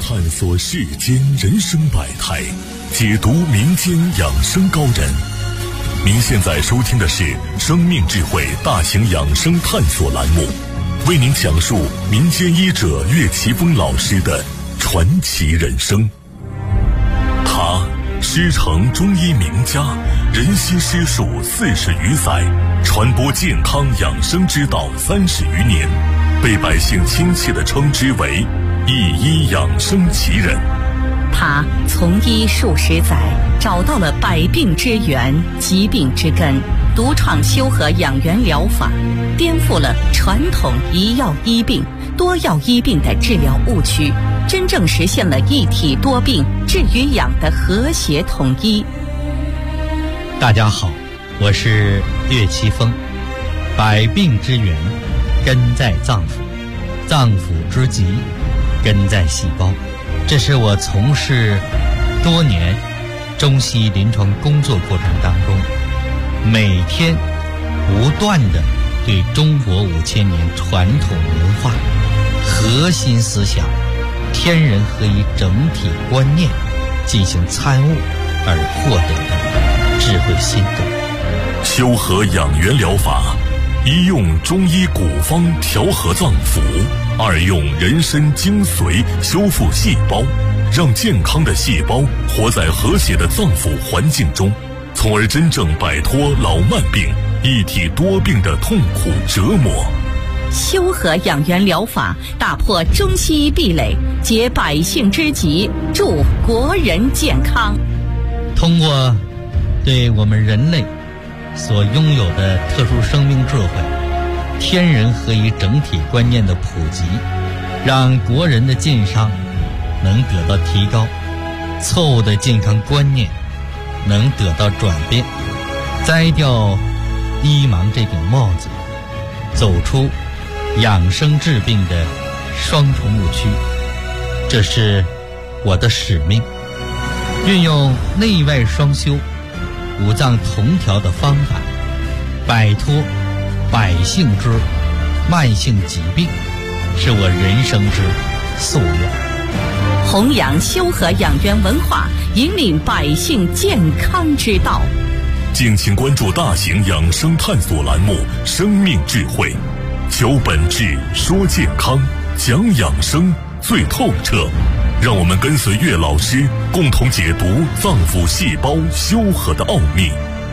探索世间人生百态，解读民间养生高人。您现在收听的是生命智慧大型养生探索栏目，为您讲述民间医者岳奇峰老师的传奇人生。他师承中医名家，人悉师术40余载，传播健康养生之道30余年，被百姓亲切地称之为一医养生奇人。 他从医数十载，找到了百病之源、疾病之根，独创修和养元疗法，颠覆了传统一药医病、多药医病的治疗误区，真正实现了一体多病、治与养的和谐统一。 大家好，我是岳奇峰。百病之源根在脏腑，脏腑之疾根在细胞。这是我从事多年中西医临床工作过程当中，每天不断地对中国5000年传统文化核心思想天人合一整体观念进行参悟而获得的智慧心得。 修和养元疗法，一用中医古方调和脏腑，二用人参精髓修复细胞，让健康的细胞活在和谐的脏腑环境中，从而真正摆脱老慢病、一体多病的痛苦折磨。 修和养元疗法打破中西医壁垒，解百姓之急，助国人健康。 通过对我们人类所拥有的特殊生命智慧、天人合一整体观念的普及，让国人的健康能得到提高，错误的健康观念能得到转变，摘掉医盲这顶帽子，走出养生治病的双重误区。这是我的使命，运用内外双修、五脏同调的方法，摆脱百姓之慢性疾病，是我人生之夙愿。 弘扬修和养元文化，引领百姓健康之道。 敬请关注大型养生探索栏目《生命智慧》，求本质，说健康，讲养生最透彻。让我们跟随岳老师，共同解读脏腑细胞修和的奥秘。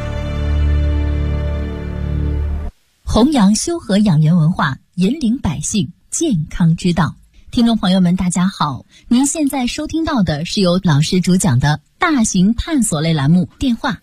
弘扬修和养元文化，引领百姓健康之道。听众朋友们大家好，您现在收听到的是由老师主讲的大型探索类栏目，电话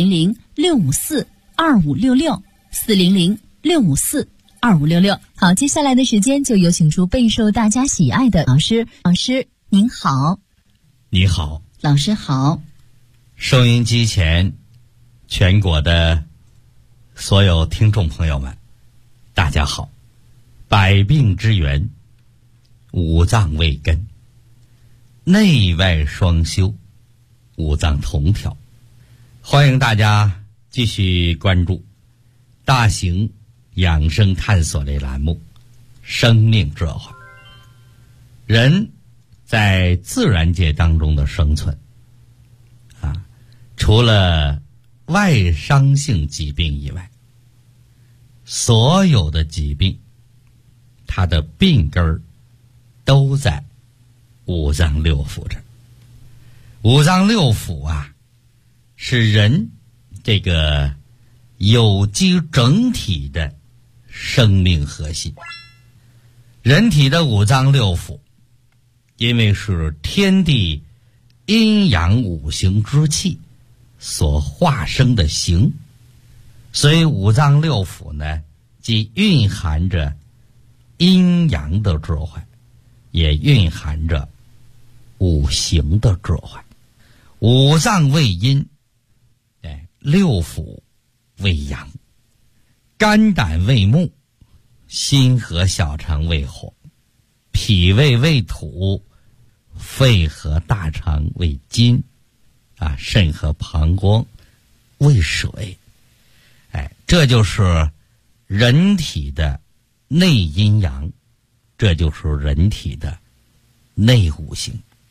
400-654-2566 400-654-2566。好，接下来的时间就有请出备受大家喜爱的老师。老师您好。 你好。 老师好。 收音机前全国的所有听众朋友们大家好。百病之源，五脏为根，内外双修，五脏同调。欢迎大家继续关注大型养生探索类栏目《生命智慧》。人在自然界当中的生存除了外伤性疾病以外，所有的疾病它的病根儿都在五脏六腑这儿。五脏六腑是人这个有机整体的生命核心。人体的五脏六腑因为是天地阴阳五行之气所化生的形，所以五脏六腑呢，既蕴含着阴阳的智慧，也蕴含着五行的智慧。五脏为阴，六腑为阳，肝胆为木，心和小肠为火，脾胃为土，肺和大肠为金，肾和膀胱为水。这就是人体的内阴阳，这就是人体的内五行。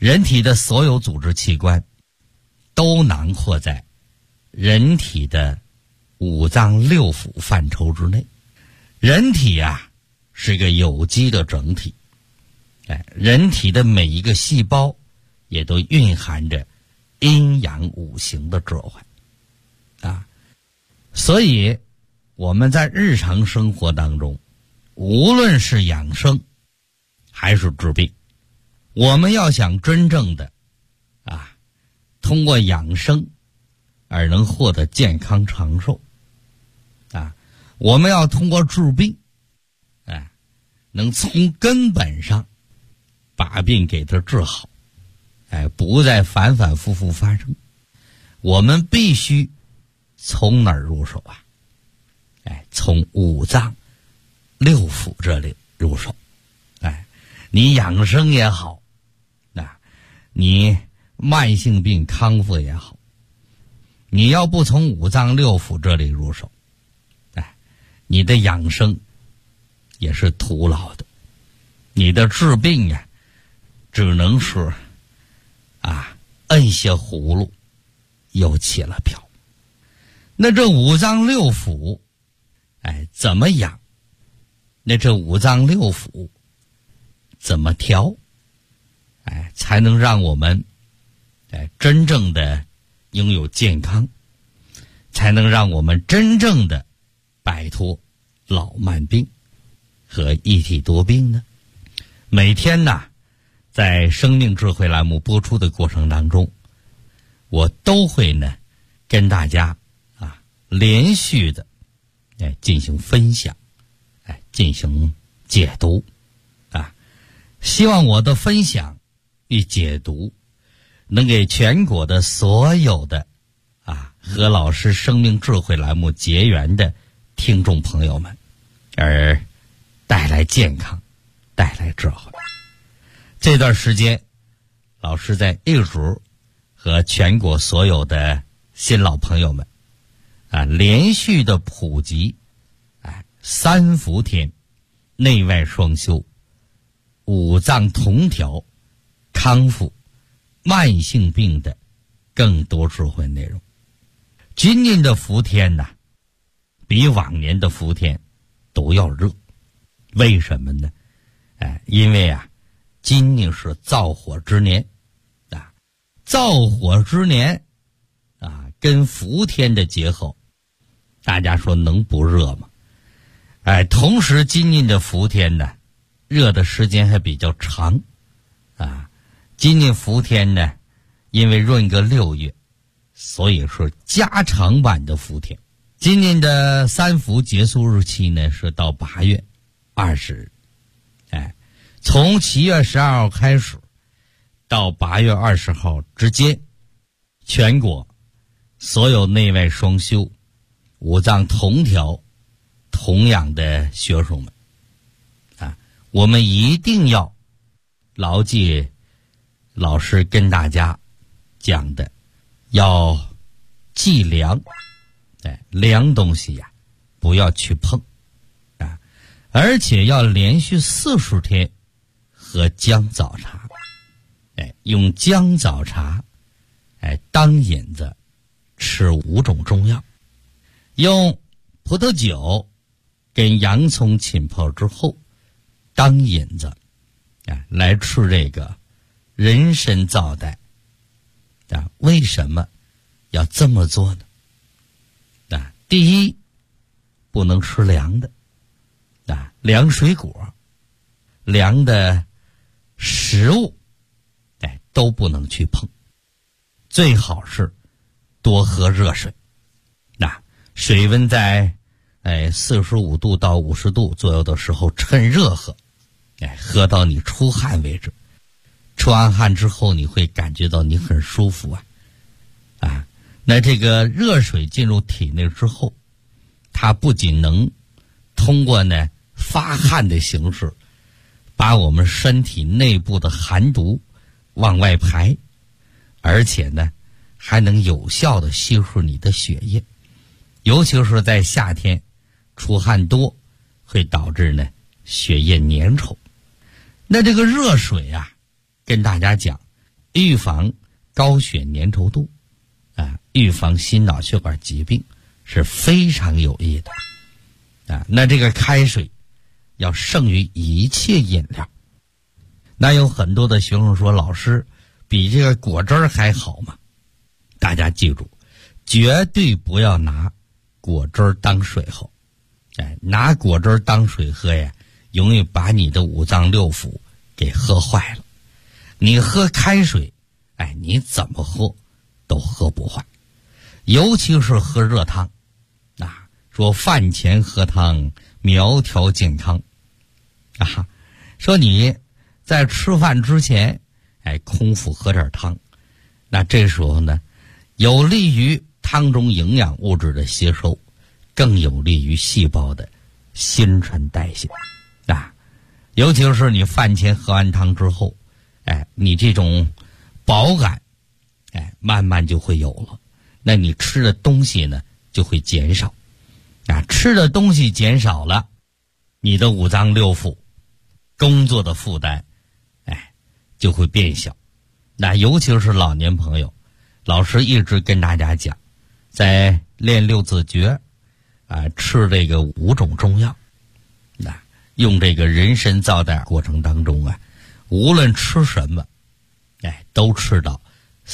人体的所有组织器官都囊括在人体的五脏六腑范畴之内。人体啊是个有机的整体，人体的每一个细胞也都蕴含着阴阳五行的智慧啊。所以我们在日常生活当中，无论是养生还是治病，我们要想真正的通过养生而能获得健康长寿我们要通过治病能从根本上把病给它治好不再反反复复发生。我们必须从哪儿入手啊？从五脏六腑这里入手。你养生也好，你慢性病康复也好，你要不从五脏六腑这里入手，你的养生也是徒劳的，你的治病只能是摁下葫芦又起了瓢。那这五脏六腑怎么养？那这五脏六腑怎么调才能让我们真正的拥有健康，才能让我们真正的摆脱老慢病和一体多病呢？每天在生命智慧栏目播出的过程当中，我都会跟大家连续的进行分享，进行解读希望我的分享与解读能给全国的所有的和老师生命智慧栏目结缘的听众朋友们而带来健康，带来智慧。这段时间老师在一直和全国所有的新老朋友们连续的普及三伏天内外双修五脏同调康复慢性病的更多智慧内容。今年的伏天比往年的伏天都要热。为什么呢？因为今年是燥火之年燥火之年跟伏天的结合，大家说能不热吗？同时今年的伏天热的时间还比较长今年伏天因为闰个6月，所以是加长版的伏天。今年的三伏结束日期是到8月20日从7月12号开始到8月20号之间，全国所有内外双修五脏同调同样的学生们我们一定要牢记老师跟大家讲的，要忌凉凉东西不要去碰而且要连续40天喝姜枣茶用姜枣茶当引子吃5种中药，用葡萄酒跟洋葱浸泡之后当引子来吃这个人参皂带为什么要这么做呢？第一，不能吃凉的凉水果凉的食物都不能去碰，最好是多喝热水水温在45度到50度左右的时候趁热喝喝到你出汗为止。出完汗之后你会感觉到你很舒服那这个热水进入体内之后，它不仅能通过发汗的形式把我们身体内部的寒毒往外排，而且还能有效的吸收你的血液，尤其是在夏天出汗多会导致血液粘稠。那这个热水跟大家讲预防高血粘稠度啊，预防心脑血管疾病是非常有益的啊。那这个开水要胜于一切饮料。那有很多的学生说，老师比这个果汁还好吗？大家记住，绝对不要拿果汁当水喝。拿果汁当水喝呀，容易把你的五脏六腑给喝坏了。你喝开水，你怎么喝都喝不坏，尤其是喝热汤啊。说饭前喝汤，苗条健康啊。说你在吃饭之前，空腹喝点汤，那这时候呢，有利于汤中营养物质的吸收，更有利于细胞的新陈代谢啊。尤其是你饭前喝完汤之后，你这种饱感，慢慢就会有了。那你吃的东西呢，就会减少啊。吃的东西减少了，你的五脏六腑工作的负担，就会变小。那尤其是老年朋友，老师一直跟大家讲，在练六字诀啊，吃这个5种中药，那用这个人参皂带过程当中啊，无论吃什么，都吃到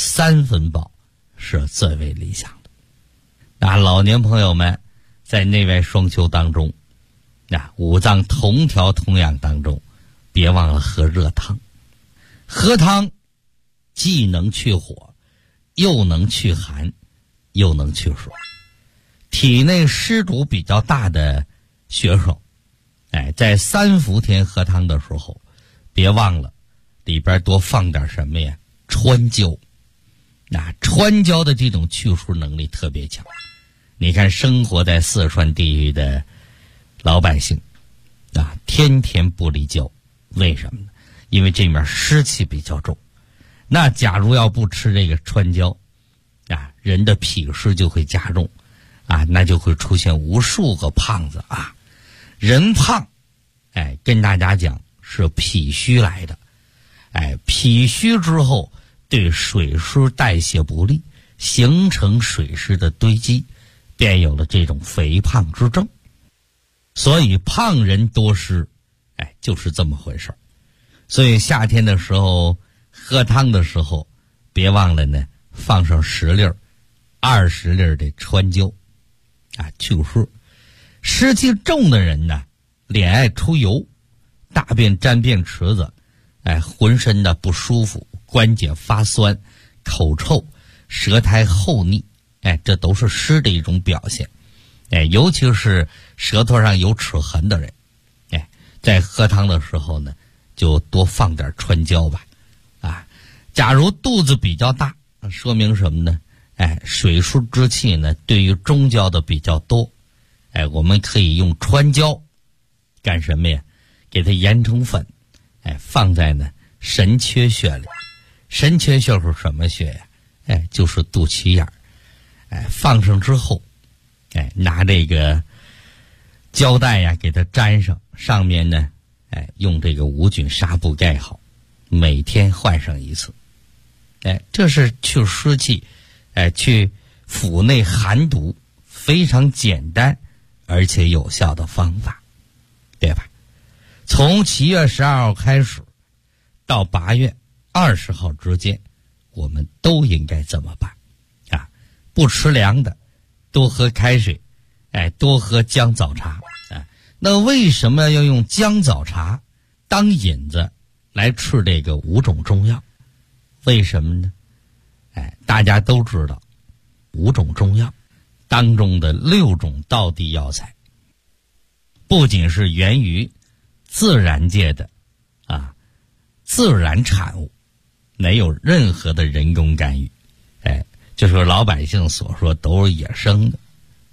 3分饱是最为理想的。那老年朋友们在内外双修当中，那五脏同调同养当中，别忘了喝热汤。喝汤既能去火，又能去寒，又能去水。体内湿毒比较大的学生，在3伏天喝汤的时候，别忘了里边多放点什么呀？川椒。那川椒的这种去湿能力特别强。你看生活在四川地域的老百姓啊，天天不离椒，为什么呢？因为这面湿气比较重。那假如要不吃这个川椒啊，人的脾湿就会加重啊，那就会出现无数个胖子啊。人胖，跟大家讲是脾虚来的，脾虚之后对水湿代谢不利，形成水湿的堆积，便有了这种肥胖之症。所以胖人多湿，就是这么回事。所以夏天的时候喝汤的时候，别忘了呢，放上10粒、20粒的川椒啊，去湿。湿气重的人呢，脸爱出油，大便沾便池子，浑身的不舒服，关节发酸，口臭，舌苔厚腻，这都是湿的一种表现。尤其是舌头上有齿痕的人，在喝汤的时候呢，就多放点川椒吧。啊，假如肚子比较大，说明什么呢？水湿之气呢，对于中焦的比较多。我们可以用川椒干什么呀？给它研成粉，放在呢神阙穴里。神阙穴是什么穴呀？就是肚脐眼。放上之后，拿这个胶带呀给它粘上，上面呢，用这个无菌纱布盖好，每天换上一次。这是去湿气，去腹内寒毒非常简单而且有效的方法，对吧？从7月12号开始到8月20号之间，我们都应该这么办啊！不吃凉的，多喝开水，多喝姜枣茶。那为什么要用姜枣茶当引子来吃这个5种中药？为什么呢？大家都知道5种中药当中的6种道地药材，不仅是源于自然界的自然产物，没有任何的人工干预，就是老百姓所说都是野生的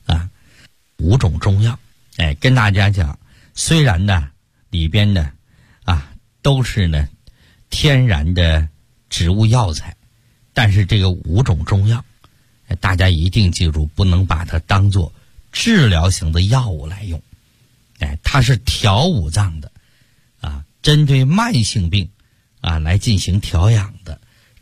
5种中药。跟大家讲，虽然呢里边呢都是呢天然的植物药材，但是这个5种中药，大家一定记住，不能把它当作治疗型的药物来用。它是调五脏的针对慢性病来进行调养的，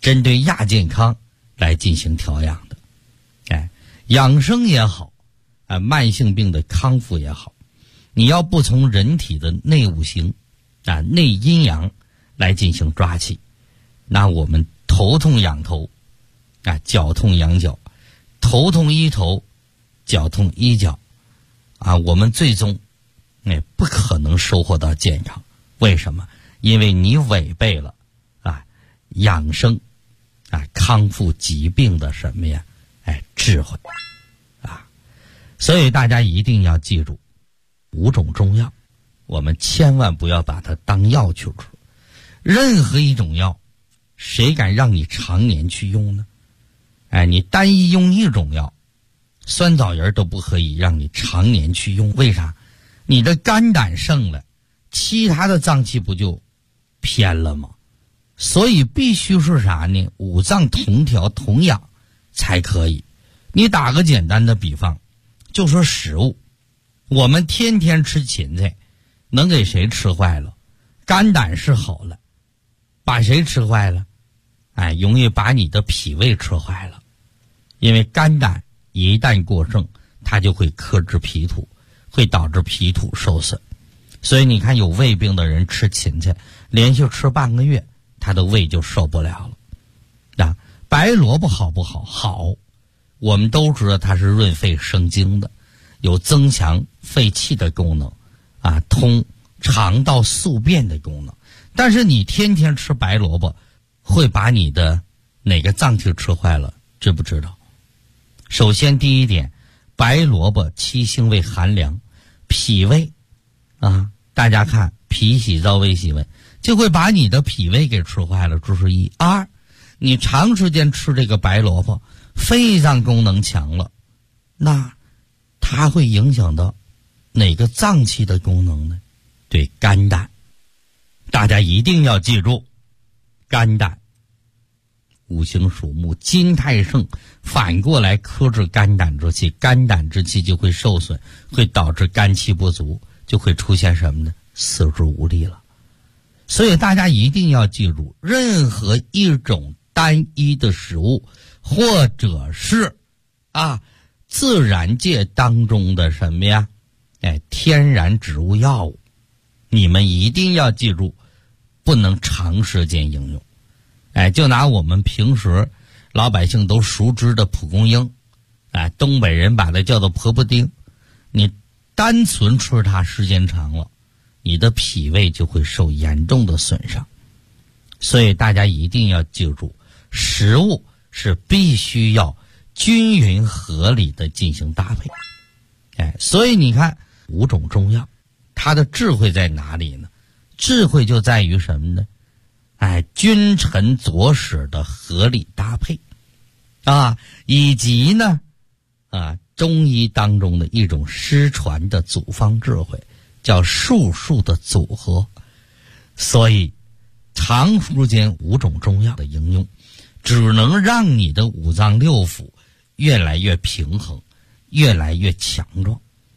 针对亚健康来进行调养的。养生也好，慢性病的康复也好，你要不从人体的内五行内阴阳来进行抓起，那我们头痛养头，脚痛养脚，头痛医头，脚痛医脚，我们最终不可能收获到健康。为什么？因为你违背了养生康复疾病的什么呀？智慧所以大家一定要记住5种中药，我们千万不要把它当药去吃。任何一种药，谁敢让你常年去用呢？你单一用一种药，酸枣仁都不可以让你常年去用。为啥？你的肝胆盛了，其他的脏器不就偏了吗？所以必须是啥呢？五脏同调同养才可以。你打个简单的比方，就说食物，我们天天吃芹菜，能给谁吃坏了？肝胆是好了，把谁吃坏了？容易把你的脾胃吃坏了。因为肝胆一旦过剩，它就会克制脾土，会导致脾土受损。所以你看有胃病的人吃芹菜，连续吃半个月，他的胃就受不了了。白萝卜好不好？好，我们都知道它是润肺生津的，有增强肺气的功能，通肠道宿便的功能。但是你天天吃白萝卜，会把你的哪个脏器吃坏了？知不知道？首先第一点，白萝卜其性味寒凉，脾胃大家看脾洗燥胃洗温，就会把你的脾胃给吃坏了，这是一。二，你长时间吃这个白萝卜，肺脏功能强了，那它会影响到哪个脏器的功能呢？对，肝胆。大家一定要记住，肝胆五行属木，金太盛，反过来克制肝胆之气，肝胆之气就会受损，会导致肝气不足，就会出现什么呢？四肢无力了。所以大家一定要记住，任何一种单一的食物，或者是自然界当中的什么呀？天然植物药物，你们一定要记住，不能长时间应用。就拿我们平时老百姓都熟知的蒲公英，东北人把它叫做婆婆丁，你单纯吃它时间长了，你的脾胃就会受严重的损伤。所以大家一定要记住，食物是必须要均匀合理的进行搭配。所以你看5种中药，它的智慧在哪里呢？智慧就在于什么呢？君臣佐使的合理搭配以及呢中医当中的一种失传的祖方智慧，叫术数的组合。所以长时间5种中药的应用，只能让你的五脏六腑越来越平衡，越来越强壮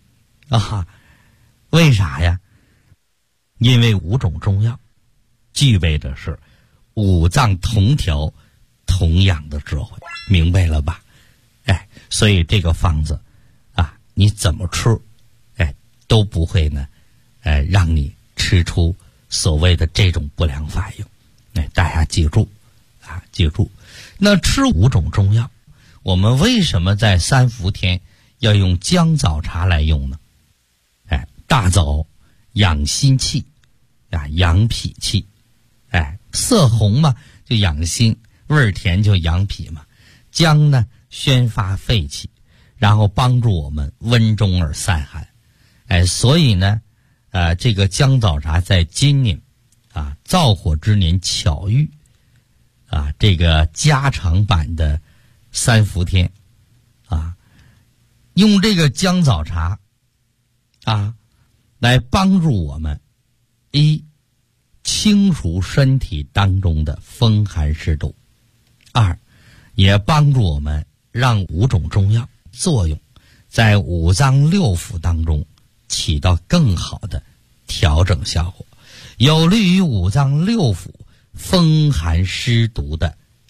为啥呀？因为5种中药具备的是五脏同调同养的智慧，明白了吧？所以这个方子你怎么吃都不会呢让你吃出所谓的这种不良反应。大家记住记住。那吃5种中药，我们为什么在3伏天要用姜枣茶来用呢？大枣养心气养脾气，色红嘛就养心，味儿甜就养脾嘛。姜呢宣发肺气，然后帮助我们温中而散寒。所以呢这个姜枣茶在今年燥火之年巧遇这个加长版的3伏天用这个姜枣茶来帮助我们清除身体当中的风寒湿毒；2也帮助我们让5种中药作用在五脏六腑当中起到更好的调整效果，有利于五脏六腑风寒湿毒的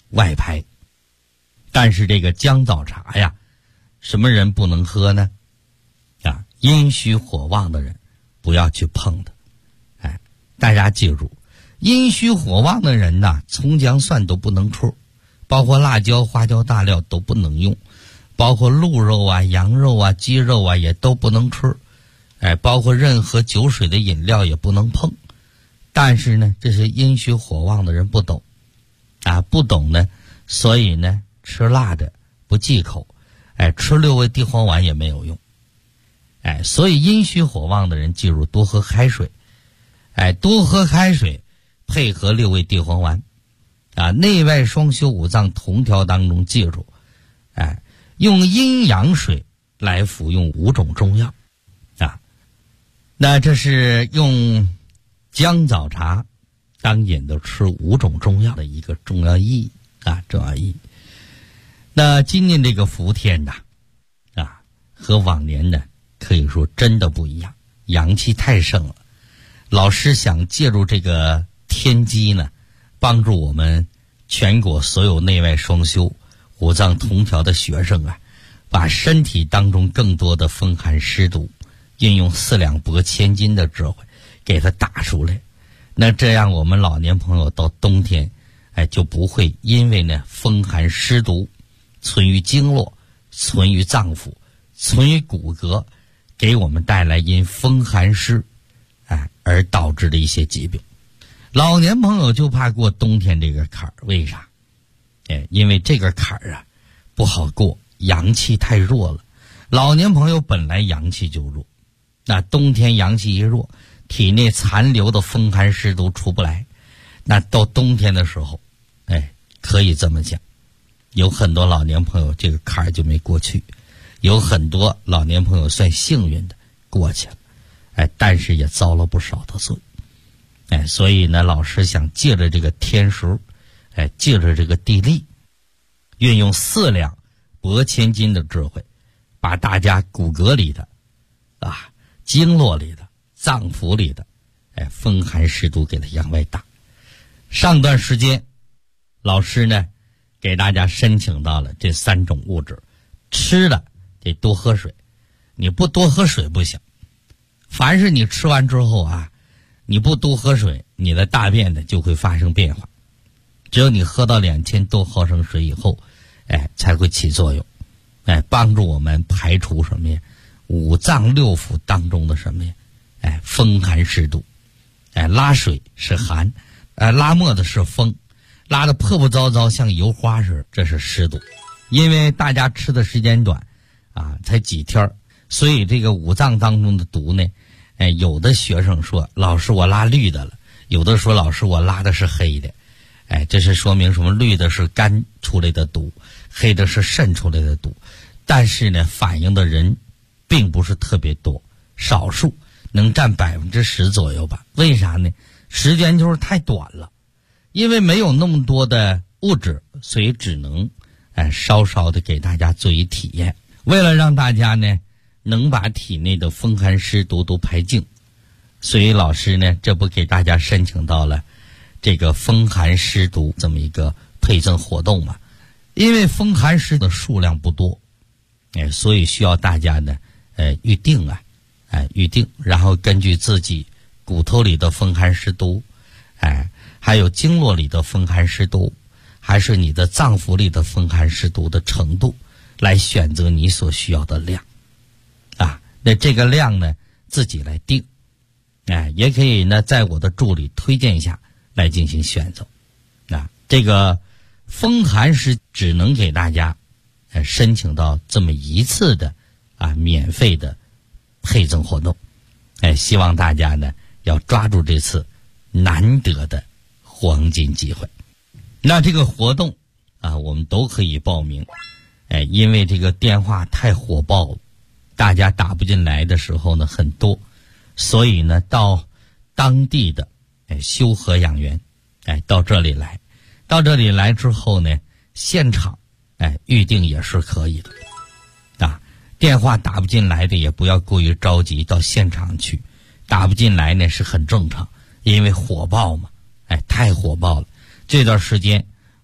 外排。但是这个姜枣茶呀，什么人不能喝呢？阴虚火旺的人不要去碰它。大家记住，阴虚火旺的人呐，葱姜蒜都不能吃，包括辣椒、花椒、大料都不能用，包括鹿肉啊、羊肉啊、鸡肉啊也都不能吃。包括任何酒水的饮料也不能碰。但是呢，这是阴虚火旺的人不懂不懂呢，所以呢，吃辣的不忌口，吃六味地黄丸也没有用。所以阴虚火旺的人记住多喝开水，多喝开水配合六味地黄丸内外双修五脏同调当中记住用阴阳水来服用5种中药那这是用姜枣茶当引子吃5种中药的一个重要意义重要意义。那今年这个伏天和往年呢可以说真的不一样，阳气太盛了。老师想借助这个天机呢，帮助我们全国所有内外双修五脏同调的学生把身体当中更多的风寒湿毒运用4两拨千斤的智慧给它打出来。那这样我们老年朋友到冬天就不会因为呢风寒湿毒存于经络、存于脏腑、存于骨骼，给我们带来因风寒湿而导致的一些疾病。老年朋友就怕过冬天这个坎儿，为啥？因为这个坎儿不好过，阳气太弱了。老年朋友本来阳气就弱，那冬天阳气一弱，体内残留的风寒湿毒出不来，那到冬天的时候可以这么讲，有很多老年朋友这个坎儿就没过去，有很多老年朋友算幸运的过去了但是也遭了不少的罪所以呢，老师想借着这个天时借着这个地利，运用4两拨千斤的智慧，把大家骨骼里的经络里的脏腑里的风寒湿毒给它向外打。上段时间老师呢给大家申请到了这3种物质，吃了得多喝水，你不多喝水不行。凡是你吃完之后你不多喝水，你的大便呢就会发生变化。只有你喝到2000多毫升水以后才会起作用帮助我们排除什么呀？五脏六腑当中的什么呀？风寒湿毒拉水是寒拉沫子是风，拉得破破糟糟像油花似的，这是湿毒。因为大家吃的时间短才几天，所以这个五脏当中的毒呢有的学生说老师我拉绿的了，有的说老师我拉的是黑的这是说明什么？绿的是肝出来的毒，黑的是肾出来的毒。但是呢反映的人并不是特别多，少数能占10%左右吧。为啥呢？时间就是太短了，因为没有那么多的物质，所以只能稍稍的给大家做一体验。为了让大家呢能把体内的风寒湿毒都排净，所以老师呢这不给大家申请到了这个风寒湿毒这么一个配赠活动嘛。因为风寒湿的数量不多所以需要大家呢预定预定，然后根据自己骨头里的风寒湿毒还有经络里的风寒湿毒，还是你的脏腑里的风寒湿毒的程度，来选择你所需要的量那这个量呢自己来定也可以呢在我的助理推荐下来进行选择这个风寒湿只能给大家申请到这么一次的免费的配赠活动希望大家呢要抓住这次难得的黄金机会。那这个活动我们都可以报名因为这个电话太火爆了，大家打不进来的时候呢很多，所以呢到当地的修和养元到这里来，到这里来之后呢现场预定也是可以的电话打不进来的也不要过于着急，到现场去。打不进来呢是很正常，因为火爆嘛太火爆了。这段时间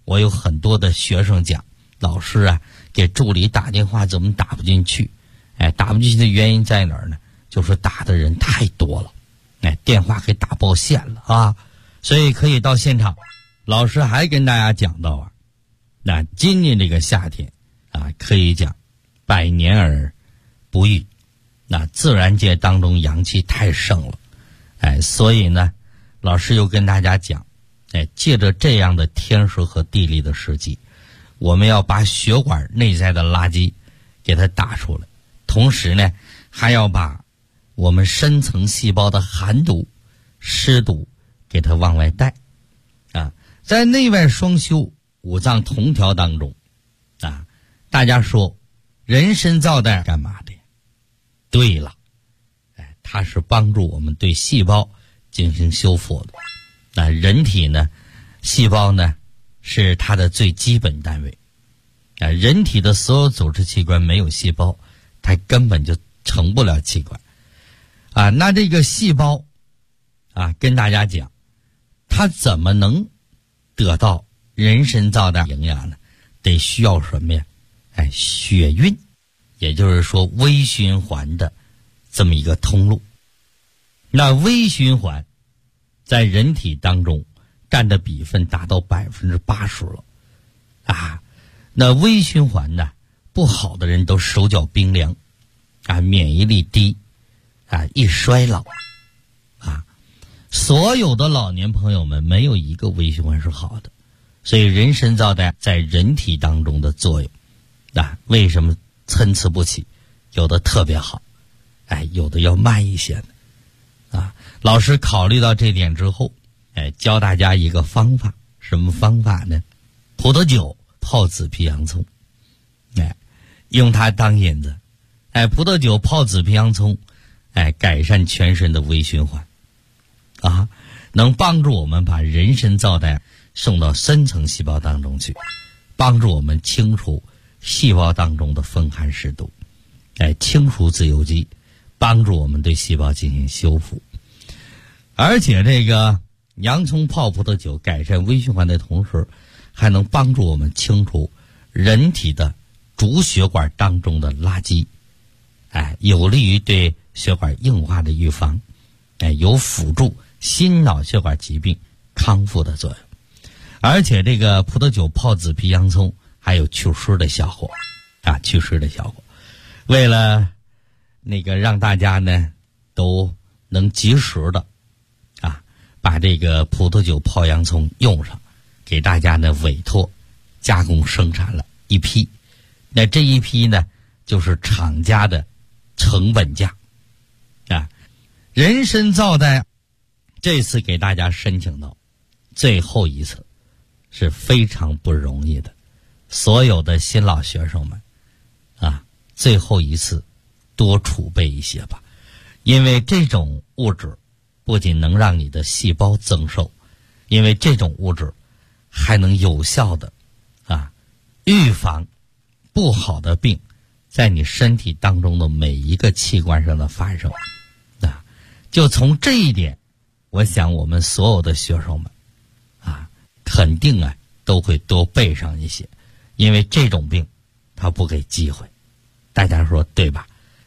我有很多的学生讲，老师啊，给助理打电话怎么打不进去？打不进去的原因在哪儿呢？就是打的人太多了，电话给打爆线了啊！所以可以到现场，老师还跟大家讲到啊，那今年这个夏天啊，可以讲百年而不遇，那自然界当中阳气太盛了，所以呢，老师又跟大家讲，借着这样的天时和地利的时机，我们要把血管内在的垃圾给它打出来，同时呢，还要把我们深层细胞的寒毒、湿毒给它往外带啊。在内外双修、五脏同调当中啊，大家说人参皂苷干嘛的？对了，它是帮助我们对细胞进行修复的。那人体呢，细胞呢是它的最基本单位啊。人体的所有组织器官没有细胞，它根本就成不了器官啊。那这个细胞啊，跟大家讲，它怎么能得到人参皂苷营养呢？得需要什么呀？血运，也就是说微循环的这么一个通路。那微循环在人体当中占的比分达到80%了啊。那微循环呢，不好的人都手脚冰凉啊，免疫力低啊，易衰老啊。所有的老年朋友们没有一个微循环是好的，所以人参皂苷在人体当中的作用啊，为什么参差不齐？有的特别好，有的要慢一些的啊。老师考虑到这点之后，教大家一个方法，什么方法呢？葡萄酒泡紫皮洋葱，用它当引子，葡萄酒泡紫皮洋葱，改善全身的微循环啊，能帮助我们把人参皂苷送到深层细胞当中去，帮助我们清除细胞当中的风寒湿毒，清除自由基，帮助我们对细胞进行修复。而且这个洋葱泡葡萄酒改善微循环的同时，还能帮助我们清除人体的主血管当中的垃圾，有利于对血管硬化的预防，有辅助心脑血管疾病康复的作用。而且这个葡萄酒泡紫皮洋葱还有祛湿的效果啊，祛湿的效果。为了那个让大家呢都能及时的把这个葡萄酒泡洋葱用上，给大家呢委托加工生产了一批。那这一批呢就是厂家的成本价啊。人参皂苷这次给大家申请到最后一次是非常不容易的，所有的新老学生们啊，最后一次多储备一些吧，因为这种物质不仅能让你的细胞增寿，因为这种物质还能有效的预防不好的病在你身体当中的每一个器官上的发生啊。就从这一点，我想我们所有的学生们肯定都会多备上一些，因为这种病它不给机会，大家说对吧？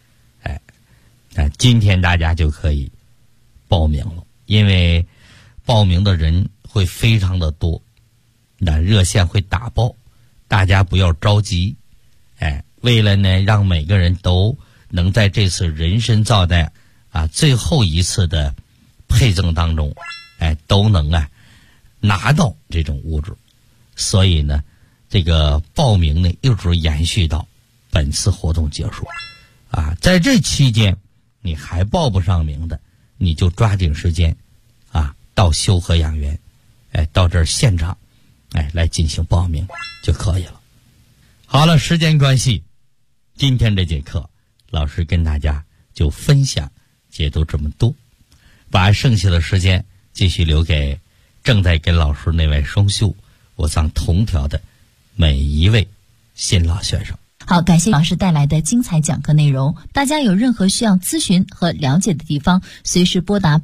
今天大家就可以报名了，因为报名的人会非常的多，那热线会打爆，大家不要着急。为了呢让每个人都能在这次人参皂苷最后一次的配赠当中都能拿到这种物质，所以呢这个报名呢一直延续到本次活动结束在这期间你还报不上名的，你就抓紧时间到修和养元到这儿现场来进行报名就可以了。好了，时间关系，今天这节课老师跟大家就分享解读这么多，把剩下的时间继续留给正在跟老师内外双修五脏同调的每一位新老学生。 好，感谢老师带来的精彩讲课内容。大家有任何需要咨询和了解的地方，随时拨打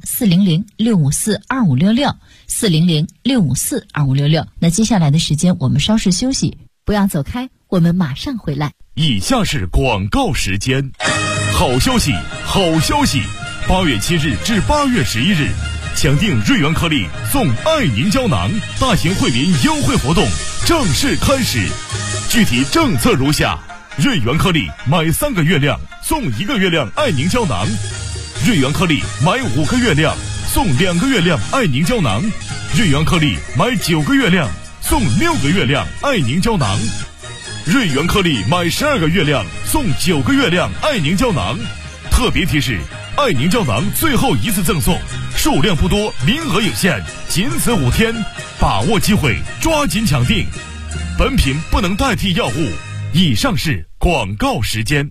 400-654-2566，400-654-2566。那接下来的时间我们稍事休息，不要走开，我们马上回来。 以下是广告时间。好消息，好消息！8月7日至8月11日，抢订瑞元颗粒送爱凝胶囊大型惠民优惠活动正式开始。具体政策如下：瑞元颗粒买3个月亮送1个月亮爱凝胶囊，瑞元颗粒买5个月亮送2个月亮爱凝胶囊，瑞元颗粒买9个月亮送6个月亮爱凝胶囊，瑞元颗粒买12个月亮送9个月亮爱凝胶囊。特别提示：爱凝胶囊最后一次赠送，数量不多，名额有限，仅此5天，把握机会，抓紧抢订。本品不能代替药物。以上是广告时间。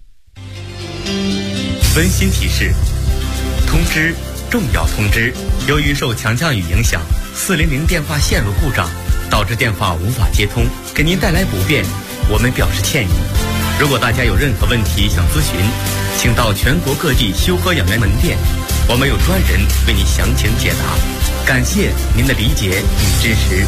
温馨提示：通知，重要通知！由于受强降雨影响，400电话线路故障，导致电话无法接通，给您带来不便，我们表示歉意。如果大家有任何问题想咨询，请到全国各地修和养元门店，我们有专人为您详情解答。感谢您的理解与支持。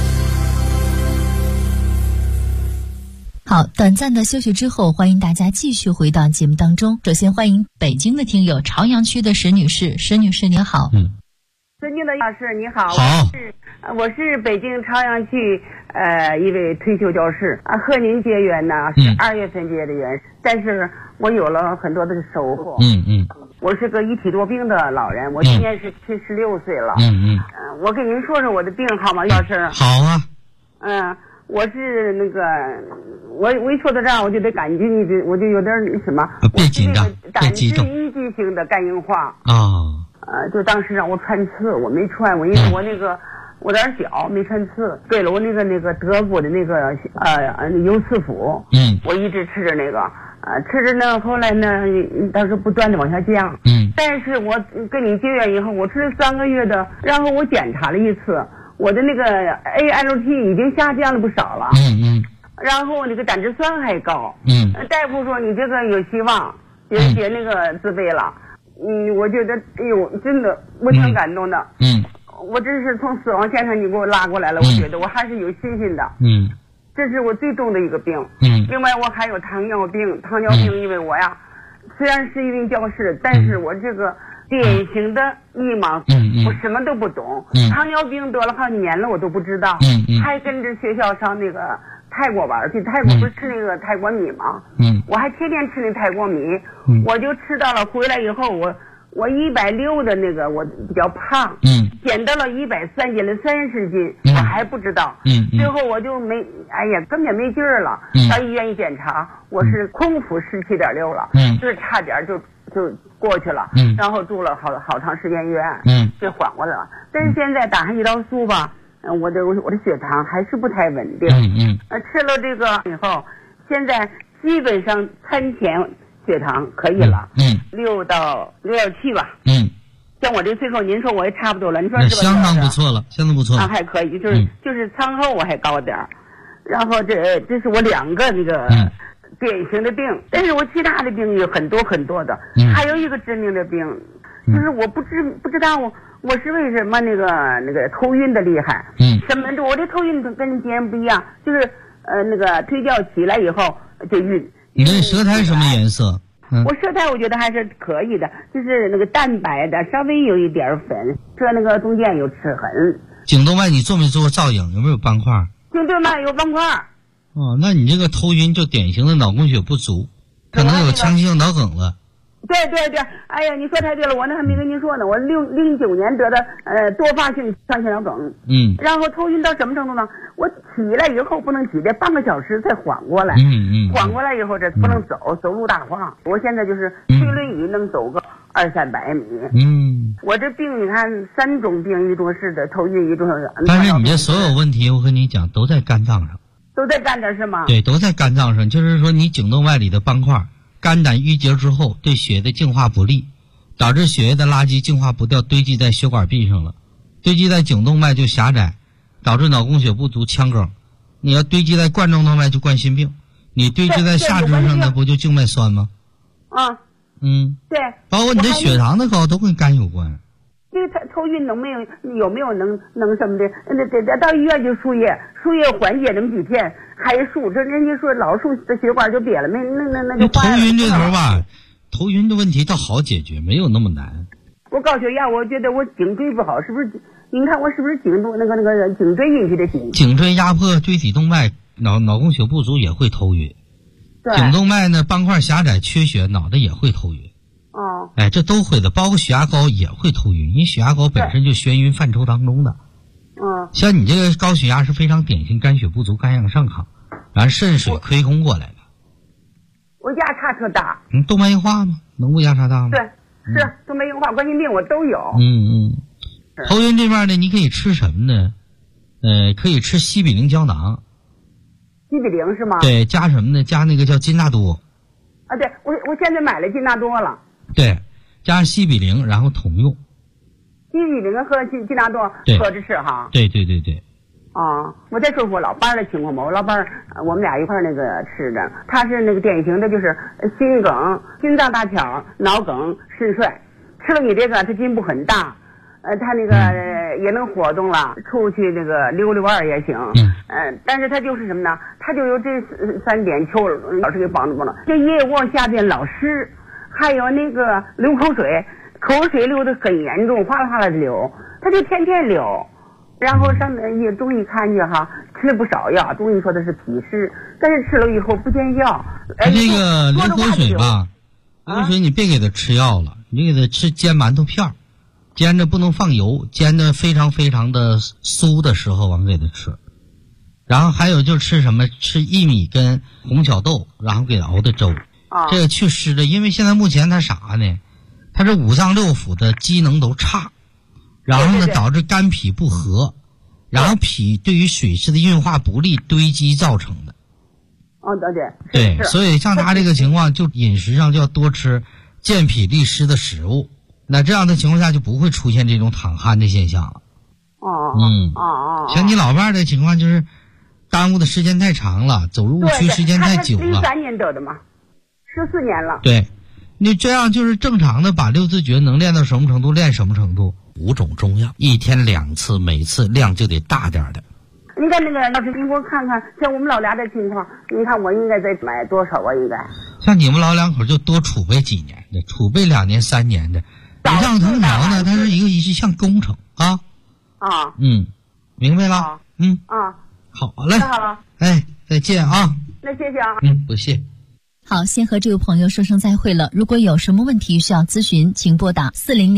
好，短暂的休息之后，欢迎大家继续回到节目当中。首先欢迎北京的听友朝阳区的石女士，石女士您好。 尊敬的老师你好。 好， 我是北京朝阳区一位退休教师啊，和您结缘呢是2月份结的缘，但是我有了很多的收获。我是个一体多病的老人，我今年是76岁了。我跟您说说我的病好吗，老师？ 好啊。 我是那个，我一说到这儿，我就得感激你，我就有点什么， 别紧张，别激动。 一级性的肝硬化啊。 就当时让我穿刺，我没穿，因为我那个我胆小，没穿刺，给了我那个德国的那个优次福。我一直吃着那个，吃着呢，后来呢，当时不断的往下降。但是我跟你结缘以后，我吃了3个月的，然后我检查了一次。我的那个 ALT 已经下降了不少了。然后那个胆汁酸还高。大夫说你这个有希望，别那个自费了。我觉得哎呦，真的我挺感动的。我这是从死亡线上你给我拉过来了，我觉得我还是有信心的。这是我最重的一个病。另外我还有糖尿病，因为我呀虽然是一名教师，但是我这个典型的迷茫，我什么都不懂。糖尿病得了好几年了，我都不知道。还跟着学校上那个泰国玩去，泰国不是吃那个泰国米吗？我还天天吃那泰国米。我就吃到了，回来以后我160的那个我比较胖。减到了130斤了30斤，我还不知道。最后我就根本没劲儿了。到医院一检查，我是空腹17.6了。就是差点就过去了。然后住了好长时间医院。就缓过来了。但是现在打上胰岛素吧，我的血糖还是不太稳定。吃了这个以后，现在基本上餐前血糖可以了。6到6.7吧。像我这岁数，您说我也差不多了，你说是吧？ 相当不错了，相当不错了。 还可以，就是餐后我还高点儿。然后这是我2个那个典型的病，但是我其他的病有很多很多的。还有一个致命的病，就是我不知道我是为什么那个头晕的厉害。什么？我这头晕跟别人不一样，就是那个腿脚起来以后就晕。 你那舌苔什么颜色？ 我舌苔我觉得还是可以的，就是那个淡白的，稍微有一点粉，这那个中间有齿痕。 颈动脉你做没做过造影？有没有斑块？ 颈动脉有斑块。 那你这个头晕就典型的脑供血不足，可能有腔性脑梗了。 对，哎呀，你说太对了，我那还没跟您说呢。我09年得的多发性腔性脑梗。然后头晕到什么程度呢？我起来以后不能起来，半个小时才缓过来。缓过来以后这不能走路大晃。我现在就是推轮椅能走个200-300米。我这病你看3种病，一种是的头晕，一种是。 但是你这所有问题，我跟你讲都在肝脏上。 都在肝脏是吗？ 对，都在肝脏上。就是说你颈动脉里的斑块。肝胆淤结之后，对血液的净化不利，导致血液的垃圾净化不掉，堆积在血管壁上了，堆积在颈动脉就狭窄，导致脑供血不足、腔梗。你要堆积在冠状动脉就冠心病， 你对置在下肢上的不就静脉栓吗？ 啊，对， 包括你的血糖的高都跟肝有关。 这个头晕有没有能什么的？得到医院就输液缓解那么几天，还输，这人家说老输这血管就瘪了，那就坏了。 头晕这头吧，头晕的问题倒好解决，没有那么难。 我高血压，我觉得我颈椎不好，是不是？您看我是不是颈椎引起的颈椎压迫椎体动脉，脑供血不足也会头晕。颈动脉呢斑块狭窄缺血，脑袋也会头晕。哎，这都会的，包括血压高也会头晕，因为血压高本身就眩晕范畴当中的。像你这个高血压是非常典型肝血不足、肝阳上亢，然后肾水亏空过来了。 我压差特大。 动脉硬化吗？能不压差大吗？ 对，是动脉硬化、冠心病我都有。 头晕这边呢，你可以吃什么呢？可以吃西比灵胶囊。 西比灵是吗？ 对，加什么呢？加那个叫金纳多。 啊，对，我现在买了金纳多了。 对，加上西比灵，然后同用。 西比灵和金纳多合着吃哈。 对。 我再说说我老伴儿的情况吧。我老伴儿，我们俩一块儿那个吃的，他是那个典型的就是心梗、心脏搭桥、脑梗、肾衰。吃了你这个，他进步很大。他那个也能活动了，出去那个溜溜弯也行。但是他就是什么呢？他就有这3点，求老师给帮助了。这夜卧下边老湿，还有那个流口水，口水流得很严重，哗啦哗啦的流，他就天天流。然后上中医看去哈，吃了不少药，中医说的是脾湿，但是吃了以后不见效。 这个流口水吧，流口水你别给他吃药了，你给他吃煎馒头片儿。煎着不能放油，煎的非常非常的酥的时候，我们给他吃。然后还有就吃什么？吃薏米跟红小豆，然后给他熬的粥。这个祛湿的，因为现在目前他啥呢？他这五脏六腑的机能都差，然后呢导致肝脾不和，然后脾对于水湿的运化不利堆积造成的。对，所以像他这个情况，就饮食上就要多吃健脾利湿的食物。那这样的情况下就不会出现这种淌汗的现象了。像你老伴儿的情况就是耽误的时间太长了，走入误区时间太久了。 03年得的嘛，14年了。 对，你这样就是正常的把六字诀能练到什么程度练什么程度。5种中药，1天2次，每次量就得大点的。 你看那个老师，你给我看看，像我们老俩的情况，你看我应该再买多少啊？应该像你们老两口就多储备几年的，储备2年3年的。五脏通调呢，它是一项工程啊。明白了。好嘞。 好了。 哎，再见啊。 那谢谢啊。 不谢。 好，先和这位朋友说声再会了。如果有什么问题需要咨询，请拨打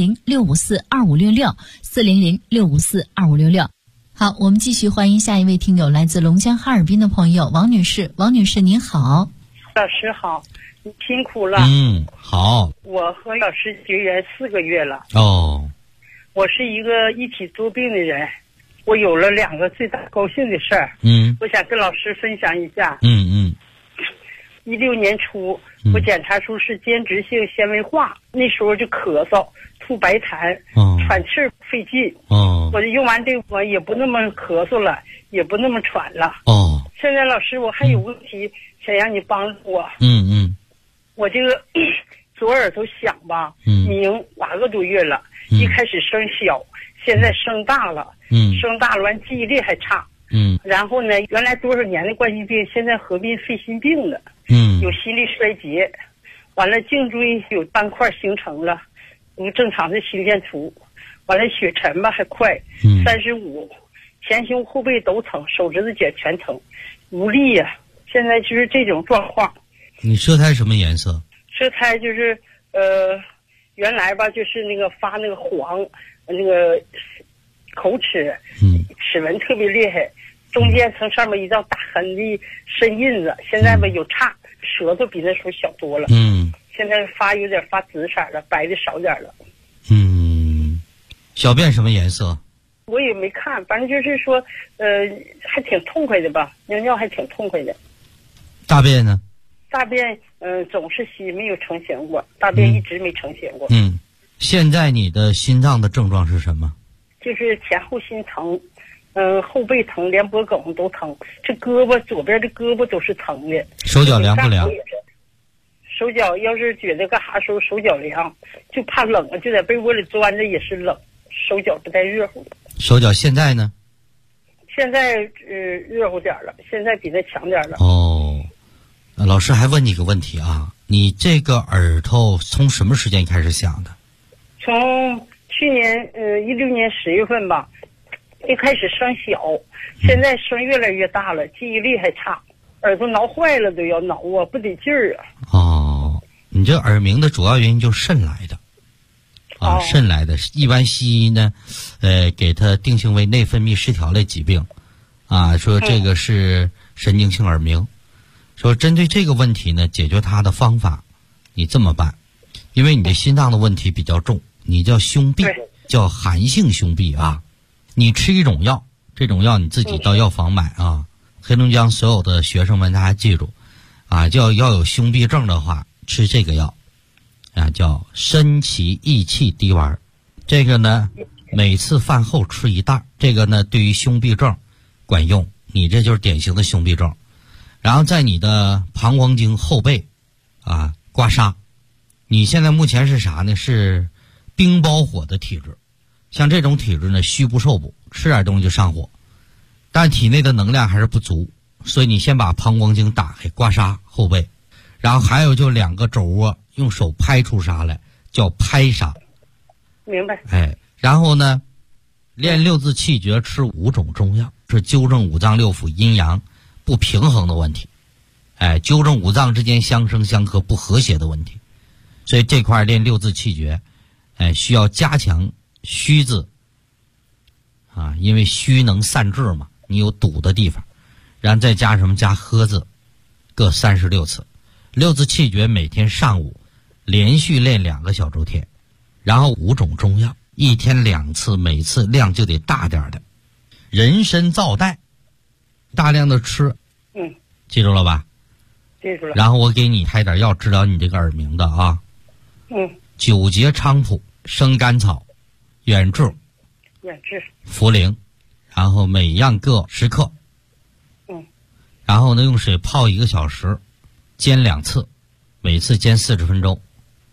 400-654-2566，400-654-2566。好，我们继续欢迎下一位听友，来自龙江哈尔滨的朋友王女士。王女士您好。 老师好，你辛苦了。 好。 我和老师结缘4个月了。我是一个一体多病的人，我有了2个最大高兴的事儿。我想跟老师分享一下。16年初，我检查出是间质性纤维化，那时候就咳嗽、吐白痰、喘气儿费劲。我用完这个我也不那么咳嗽了，也不那么喘了。现在老师，我还有问题想让你帮助我。我这个左耳朵响吧，鸣8个多月了，一开始声小，现在声大了，声大了完记忆力还差。然后呢，原来多少年的冠心病，现在合并肺心病了。有心力衰竭，完了颈椎有斑块形成了，不正常的心电图，完了血沉吧还快，35，前胸后背都疼，手指头尖全疼，无力呀。现在就是这种状况。 你舌苔什么颜色？ 舌苔就是原来吧就是那个发那个黄，那个口齿，齿纹特别厉害，中间从上面一道大痕的深印子，现在吧有差，舌头比那时候小多了。现在有点发紫色了，白的少点了。 小便什么颜色？ 我也没看，反正就是说还挺痛快的吧，尿尿还挺痛快的。 大便呢？ 大便总是稀，没有成型过，大便一直没成型过。 现在你的心脏的症状是什么？ 就是前后心疼， 后背疼，连脖梗都疼，这胳膊左边的胳膊都是疼的。 手脚凉不凉？ 手脚要是觉得干啥时候手脚凉，就怕冷啊，就在被窝里钻着也是冷，手脚不太热乎。 手脚现在呢？ 现在热乎点了，现在比那强点了。 哦，老师还问你个问题啊，你这个耳朵从什么时间开始响的？ 从去年16年10月份吧，一开始声小，现在声越来越大了，记忆力还差，耳朵挠坏了都要挠啊，不得劲儿啊。 哦，你这耳鸣的主要原因就是肾来的。肾来的，一般西医呢，给它定性为内分泌失调类疾病，说这个是神经性耳鸣。说针对这个问题呢，解决它的方法，你这么办，因为你的心脏的问题比较重，你叫胸痹，叫寒性胸痹啊。你吃一种药，这种药你自己到药房买啊。黑龙江所有的学生们大家记住，要有胸痹症的话，吃这个药。叫参芪益气滴丸，这个呢每次饭后吃一袋，这个呢对于胸痹症管用，你这就是典型的胸痹症。然后在你的膀胱经后背刮痧，你现在目前是啥呢？是冰包火的体质，像这种体质呢虚不受补，吃点东西就上火，但体内的能量还是不足，所以你先把膀胱经打开，刮痧后背，然后还有就2个肘窝用手拍出痧来，叫拍痧。 明白。 然后呢，练6字气诀，吃5种中药，是纠正五脏六腑阴阳不平衡的问题，纠正五脏之间相生相克不和谐的问题。所以这块练6字气诀，需要加强虚字因为虚能散滞嘛，你有堵的地方，然后再加什么？加呵字，各36次。6字气诀每天上午连续练2个小周天，然后5种中药，一天2次，每次量就得大点的。人参皂苷，大量的吃，记住了吧？ 记住了。 然后我给你开点药治疗你这个耳鸣的啊。9节菖蒲、生甘草、远志、茯苓，然后每样各10克。然后呢，用水泡1个小时，煎2次，每次煎40分钟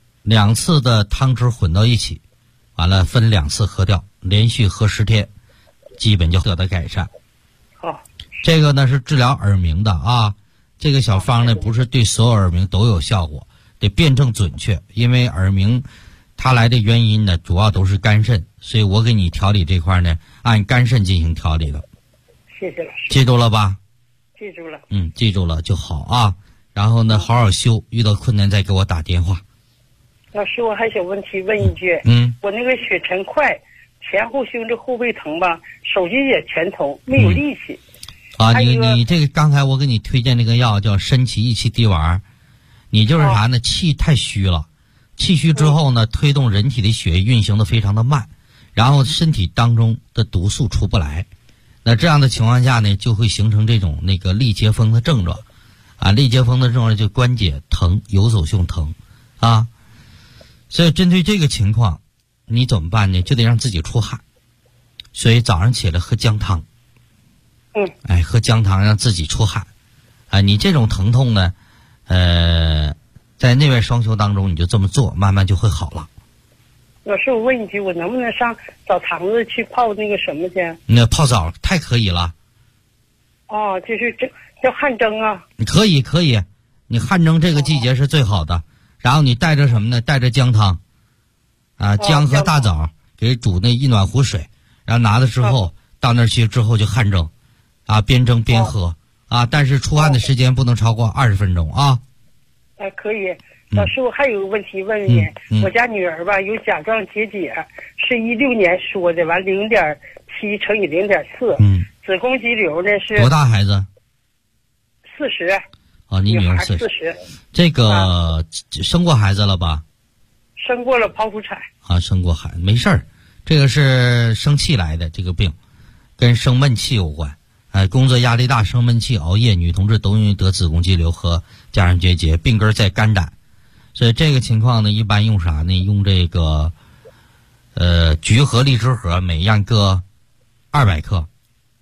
，2次的汤汁混到一起，完了分2次喝掉，连续喝10天，基本就得到改善。 好， 这个呢是治疗耳鸣的啊。这个小方呢不是对所有耳鸣都有效果，得辩证准确，因为耳鸣它来的原因呢主要都是肝肾，所以我给你调理这块呢按肝肾进行调理的。 谢谢老师。 记住了吧？ 记住了。 记住了就好啊。然后呢，好好修，遇到困难再给我打电话。 老师，我还想问一句，我那个血沉快，前后胸这后背疼吧，手筋也全疼，没有力气。 你这个刚才我给你推荐那个药叫参芪益气滴丸，你就是啥呢？气太虚了，气虚之后呢，推动人体的血液运行的非常的慢，然后身体当中的毒素出不来，那这样的情况下呢，就会形成这种那个力竭风的症状。力竭风的症状就关节疼，游走性疼所以针对这个情况你怎么办呢？就得让自己出汗，所以早上起来喝姜汤，喝姜汤让自己出汗你这种疼痛呢在内外双修当中你就这么做，慢慢就会好了。 老师，我问一句，我能不能上澡堂子去泡那个什么去？ 那泡澡太可以了。 就是这叫汗蒸啊。 可以，你汗蒸这个季节是最好的。然后你带着什么呢？带着姜汤姜和大枣给煮那1暖壶水，然后拿了之后到那儿去之后就汗蒸边蒸边喝但是出汗的时间不能超过20分钟可以。老师，我还有个问题问你，我家女儿吧有甲状结节，是16年说的，完0.7乘以0.4，子宫肌瘤呢是多大孩子 ？40。 你女儿40。这个生过孩子了吧？ 生过了，剖腹产。 生过孩子没事儿，这个是生气来的，这个病跟生闷气有关。工作压力大、生闷气、熬夜，女同志都容易得子宫肌瘤和甲状结节，病根在肝胆。所以这个情况呢，一般用啥呢？用这个菊和荔枝核，每样各200克，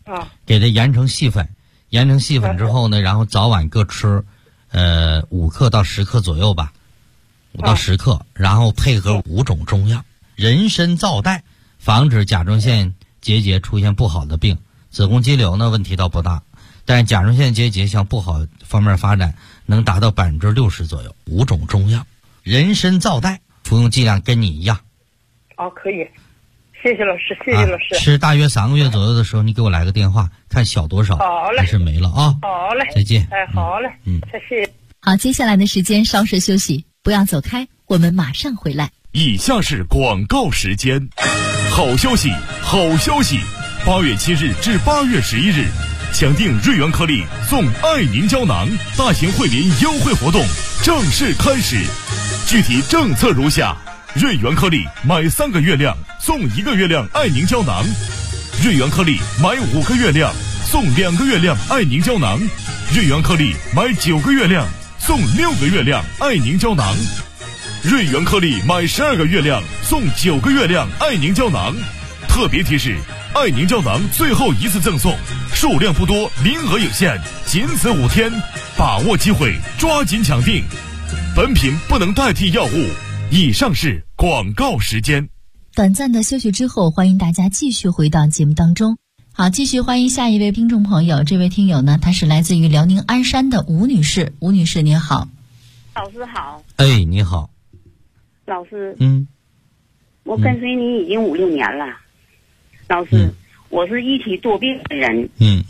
给它研成细粉，研成细粉之后呢，然后早晚各吃5克到10克左右吧，5到10克，然后配合5种中药，人参皂苷，防止甲状腺结节出现不好的病。子宫肌瘤呢问题倒不大，但是甲状腺结节向不好方面发展能达到60%左右。5种中药，人参皂苷服用剂量跟你一样。 可以，谢谢老师，谢谢老师。 吃大约3个月左右的时候，你给我来个电话，看小多少， 好嘞， 还是没了啊？ 好嘞， 再见。 好嘞，谢谢。 好，接下来的时间稍事休息，不要走开，我们马上回来。 以下是广告时间。好消息，好消息！8月7日至8月11日，抢订瑞元颗粒送爱凝胶囊大型惠民优惠活动正式开始。具体政策如下：瑞元颗粒买3个月量送1个月量爱凝胶囊，瑞元颗粒买5个月量送2个月量爱凝胶囊，瑞元颗粒买9个月量送6个月量爱凝胶囊，瑞元颗粒买12个月量送9个月亮爱凝胶囊。特别提示：爱凝胶囊最后一次赠送，数量不多，名额有限，仅此5天，把握机会，抓紧抢订。本品不能代替药物。以上是广告时间。 短暂的休息之后，欢迎大家继续回到节目当中。好，继续欢迎下一位听众朋友。这位听友呢，她是来自于辽宁鞍山的吴女士。吴女士您好。 老师好。 你好。 老师，我跟随你已经5、6年了。老师，我是一体多病的人。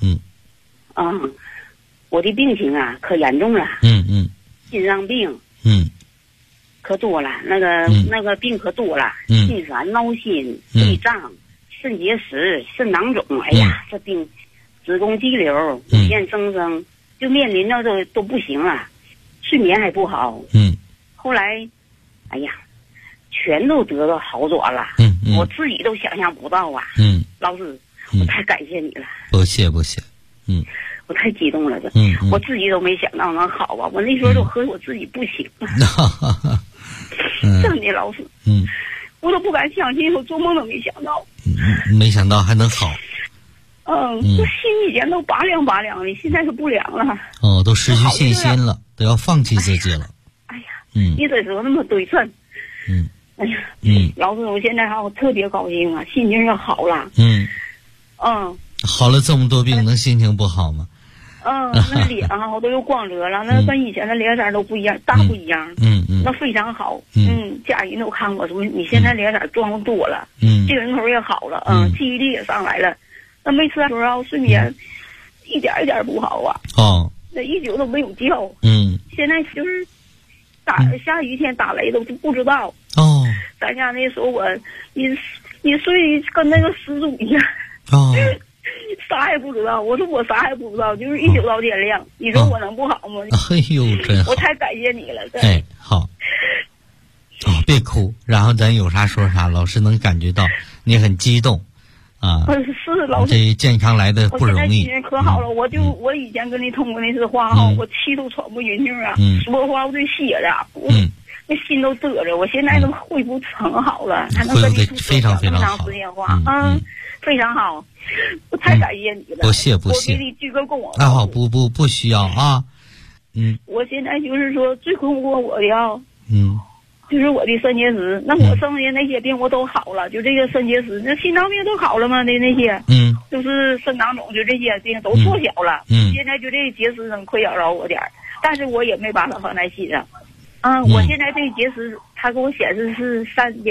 我的病情啊可严重了。心脏病。可多了，那个病可多了，心烦、闹心、胃胀、肾结石、肾囊肿，哎呀，这病，子宫肌瘤、乳腺增生，就面临着都不行了，睡眠还不好。后来，哎呀，全都得到好转了。我自己都想象不到啊。老师，我太感谢你了。 不谢。 我太激动了，我自己都没想到能好啊！我那时候都和我自己不行了。真的，老师，我都不敢相信，我做梦都没想到。 没想到还能好。 我心以前都拔凉的，现在是不凉了。 都失去信心了，都要放弃自己了。 哎呀，你这说那么对称。哎呀，老师，我现在我特别高兴啊，心情要好了。 好了这么多病，能心情不好吗？ 那脸我都又光泽了，那跟以前的脸色都不一样，大不一样。那非常好。家人都看我说你现在脸色壮多了，精神头也好了，记忆力也上来了。那没吃的时候睡眠一点一点不好啊。那一宿都没有觉。现在就是下雨天打雷都不知道。咱家那说我你睡跟那个失踪一样。啥也不知道，我说我啥也不知道，就是一宿到天亮。你说我能不好吗？ 哎呦，真好！ 我太感谢你了。 好。别哭，然后咱有啥说啥，老师能感觉到你很激动啊。 是老师， 这健康来的不容易。 我现在可好了，我以前跟你通过那次话我气都喘不匀气啊，说话我得歇着，那心都得着。我现在都恢复很好了，还能跟你非常非常好。 长时间话，非常好，我太感谢你了。 不谢。 我给你鞠个躬。 好，不需要啊。 我现在就是说最困惑我的就是我的肾结石。那我剩下那些病我都好了，就这个肾结石，那心脏病都好了吗？那些就是肾囊肿，就这些病都缩小了。现在就这个结石能困扰我点儿，但是我也没把它放在心上。我现在这个结石，它给我显示是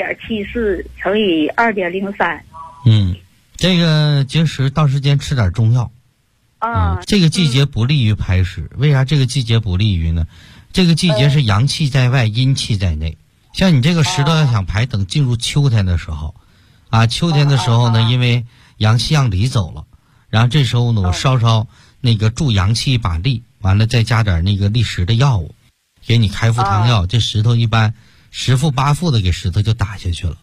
3.74乘以2.03。 这个结石到时间吃点中药。这个季节不利于排石。为啥这个季节不利于呢？这个季节是阳气在外，阴气在内。像你这个石头要想排，等进入秋天的时候，秋天的时候呢，因为阳气让离走了，然后这时候呢，我稍那个助阳气一把力，完了再加点那个利石的药物，给你开腹汤药，这石头一般10副8副的给石头就打下去了。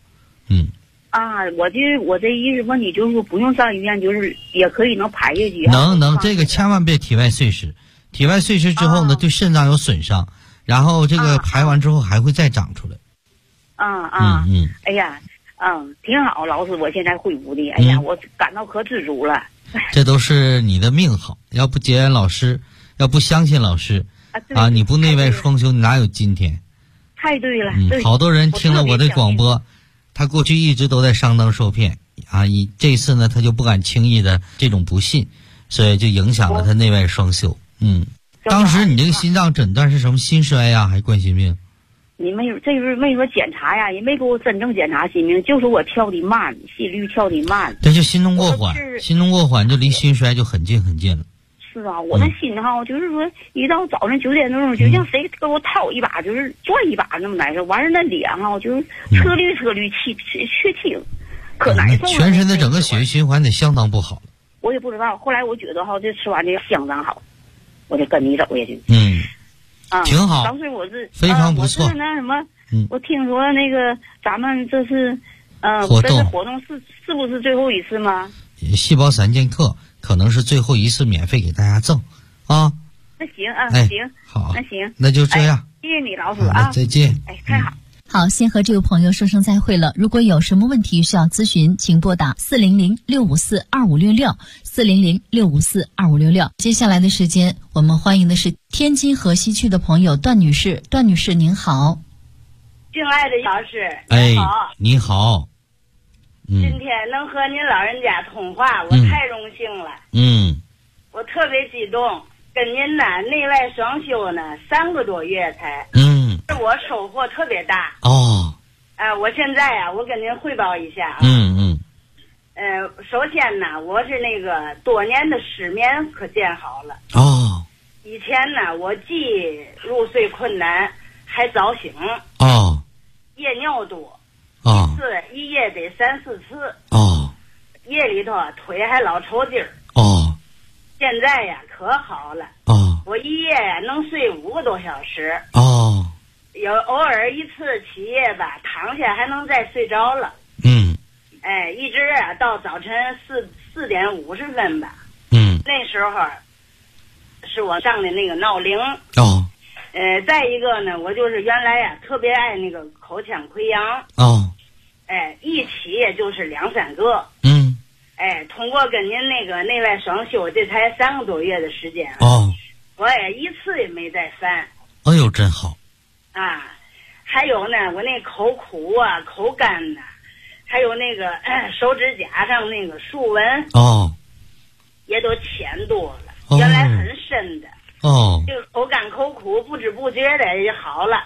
我这意思问你就是说不用上医院，就是也可以能排下去。 能，这个千万别体外碎石。体外碎石之后呢，对肾脏有损伤，然后这个排完之后还会再长出来。 哎呀，挺好，老师，我现在恢复的，哎呀，我感到可知足了。 这都是你的命好。要不结缘老师，要不相信老师啊，你不内外双修，你哪有今天？ 太对了。 好多人听了我的广播，他过去一直都在上当受骗啊，这次呢他就不敢轻易的这种不信，所以就影响了他内外双修。当时你这个心脏诊断是什么心衰呀，还是冠心病？ 你没有，这是没说检查呀，也没给我真正检查心病，就说我跳的慢，心率跳的慢。 这就心动过缓，心动过缓就离心衰就很近很近了。 是啊，我的心就是说，一到早上9点多钟，就像谁给我掏一把，就是转一把那么难受。完事那脸就是车绿气血气，可难受了。 全身的整个血液循环得相当不好了。 我也不知道，后来我觉得这吃完这个相当好，我就跟你走下去。 挺好。 当时我是非常不错。 我是那什么，我听说那个咱们这是这是活动是不是最后一次吗？ 细胞3剑客可能是最后一次免费给大家赠啊。 那行啊，行， 好， 那行， 那就这样。 谢谢你，老师啊， 再见。 太好。 好，先和这位朋友说声再会了。如果有什么问题需要咨询，请拨打400-654-2566，400-654-2566。接下来的时间，我们欢迎的是天津河西区的朋友段女士。段女士您好。 敬爱的老师， 你好。你好。 今天能和您老人家通话，我太荣幸了。我特别激动，跟您呢内外双修呢3个多月才。我收获特别大哦。 我现在我跟您汇报一下啊。首先呢，我是那个多年的失眠可见好了。 哦。 以前呢，我既入睡困难，还早醒。 哦。 夜尿多。 哦。 一夜得3-4次。 哦。 夜里头腿还老抽筋儿。 哦。 现在呀可好了。 哦。 我一夜能睡5个多小时。 哦。 有偶尔一次起夜吧，躺下还能再睡着了。一直到早晨4点50分吧。那时候是我上的那个闹铃。 哦。 再一个呢，我就是原来特别爱那个口腔溃疡。 哦。 一起也就是2-3个。通过跟您那个内外双修，这才3个多月的时间。我也一次也没再犯。 哎呦，真好。 还有呢，我那口苦口干呐，还有那个手指甲上那个竖纹也都浅多了。原来很深的。这个口干口苦不知不觉的也好了。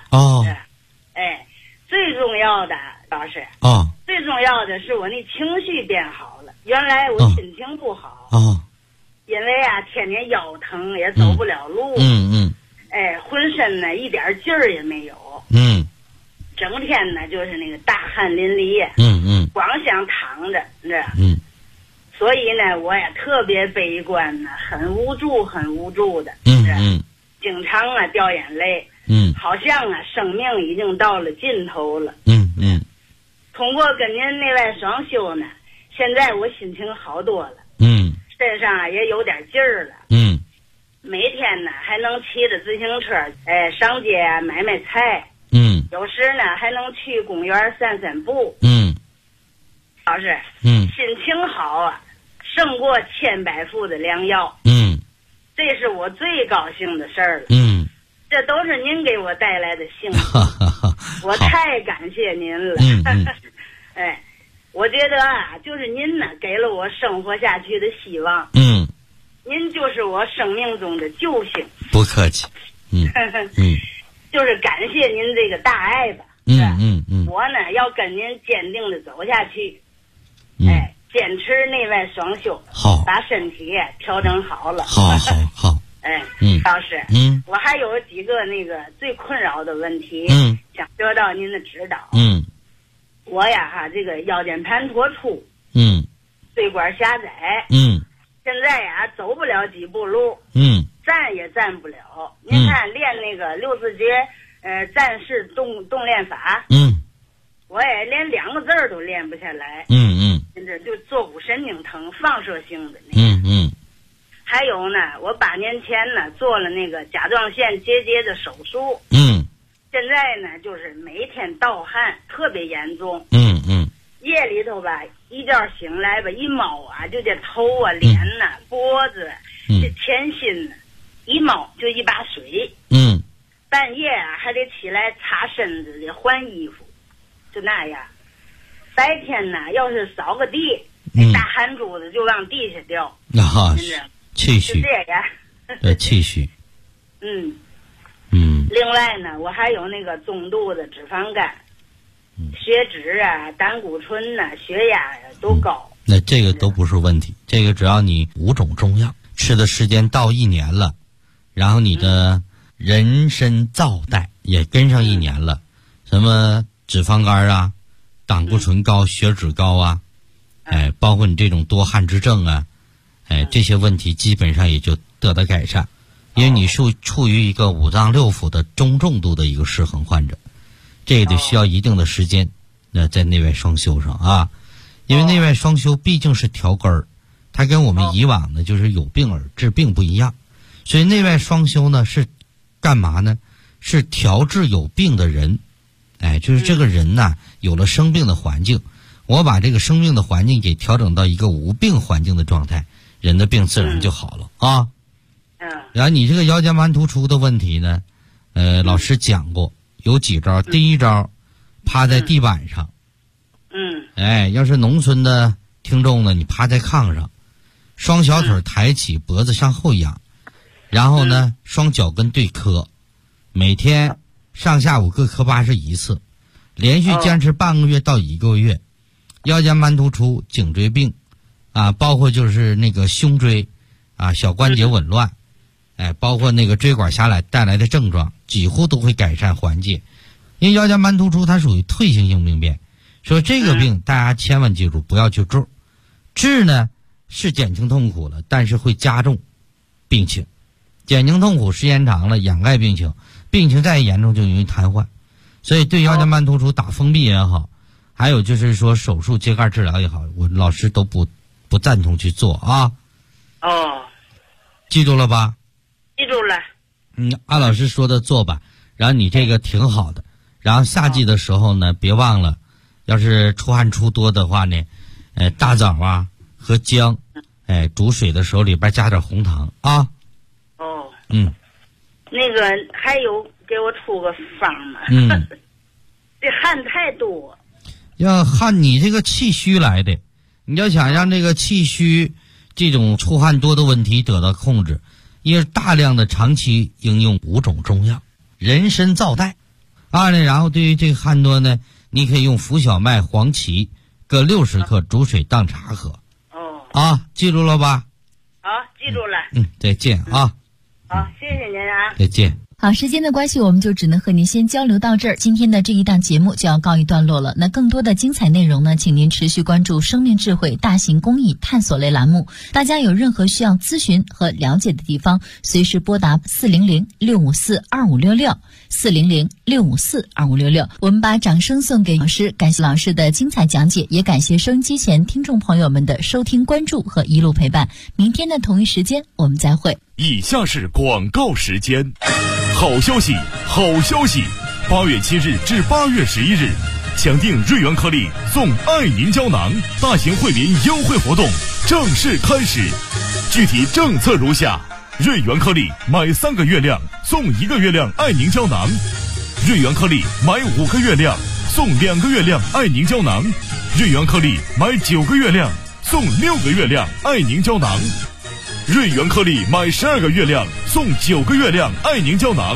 最重要的老师最重要的是我那情绪变好了。原来我心情不好。因为天天腰疼也走不了路。浑身呢一点劲儿也没有。整天呢就是那个大汗淋漓。光想躺着，你知道。所以呢，我也特别悲观呢，很无助的。经常掉眼泪。好像生命已经到了尽头了。通过跟您内外双修呢，现在我心情好多了。身上也有点劲儿了。每天呢还能骑着自行车上街买菜。有时呢还能去公园散步。老师，心情好胜过千百副的良药。这是我最高兴的事儿了。这都是您给我带来的幸福。我太感谢您了。我觉得就是您呢给了我生活下去的希望。您就是我生命中的救星。 不客气。 就是感谢您这个大爱吧。我呢要跟您坚定的走下去。坚持内外双修。 好。 把身体调整好了。 好。 老师。我还有几个那个最困扰的问题。想得到您的指导。我这个腰间盘突出。椎管狭窄。现在走不了几步路。站也站不了。您看练那个64节战士动练法。我也连2个字儿都练不下来。现在就坐骨神经疼，放射性的那个。还有呢，我8年前呢做了那个甲状腺结节的手术。现在呢就是每天盗汗特别严重。 夜里头吧，一觉醒来吧，一摸啊，就这头啊、脸呐、脖子、这前心呢，一摸就一把水。半夜啊还得起来擦身子的、换衣服，就那样。白天呢，要是扫个地，那大汗珠子就往地下掉。 气虚。 就这样。 气虚。 另外呢，我还有那个中度的脂肪肝。血脂啊、胆固醇呐、血压都高， 那这个都不是问题。这个只要你5种中药吃的时间到1年了，然后你的人参皂带也跟上1年了，什么脂肪肝啊、胆固醇高、血脂高啊，包括你这种多汗之症啊，这些问题基本上也就得到改善，因为你是处于一个5脏6腑的中重度的一个失衡患者。这个得需要一定的时间，在内外双修上啊，因为内外双修毕竟是调根儿，它跟我们以往呢就是有病而治病不一样，所以内外双修呢是干嘛呢？是调治有病的人，就是这个人呐有了生病的环境，我把这个生病的环境给调整到一个无病环境的状态，人的病自然就好了啊。然后你这个腰间盘突出的问题呢，老师讲过。有几招，第一招，趴在地板上。要是农村的听众呢，你趴在炕上，双小腿抬起，脖子向后仰，然后呢，双脚跟对磕，每天上下午各磕81次，连续坚持半个月到1个月，腰间盘突出、颈椎病，包括就是那个胸椎，小关节紊乱。包括那个椎管狭窄带来的症状几乎都会改善缓解，因为腰间盘突出它属于退行性病变，所以这个病大家千万记住不要去治，治呢是减轻痛苦了，但是会加重病情，减轻痛苦时间长了掩盖病情，病情再严重就容易瘫痪，所以对腰间盘突出打封闭也好，还有就是说手术揭盖治疗也好，我老师都不赞同去做啊。记住了吧？ 记住了。 按老师说的做吧，然后你这个挺好的，然后夏季的时候呢，别忘了，要是出汗出多的话呢，大枣啊和姜，煮水的时候里边加点红糖啊。 那个还有给我出个方吗？这汗太多。 要汗你这个气虚来的，你要想让这个气虚这种出汗多的问题得到控制，因为大量的长期应用5种中药，人参皂带然后对于这个汗多呢，你可以用浮小麦、黄芪各60克煮水当茶喝。记住了吧？ 好，记住了。 再见啊。 好，谢谢您啊。 再见。 好，时间的关系，我们就只能和您先交流到这儿。今天的这一档节目就要告一段落了。那更多的精彩内容呢，请您持续关注生命智慧大型公益探索类栏目。大家有任何需要咨询和了解的地方，随时拨打400-654-2566 400-654-2566。我们把掌声送给老师，感谢老师的精彩讲解，也感谢收音机前听众朋友们的收听关注和一路陪伴。明天的同一时间我们再会。 以下是广告时间。好消息，好消息！8月7日至8月11日，抢订瑞元颗粒送爱凝胶囊大型惠民优惠活动正式开始。具体政策如下：瑞元颗粒买3个月亮送1个月亮爱凝胶囊；瑞元颗粒买5个月亮送2个月亮爱凝胶囊；瑞元颗粒买9个月亮送6个月亮爱凝胶囊；瑞元颗粒买12个月亮送9个月亮爱凝胶囊。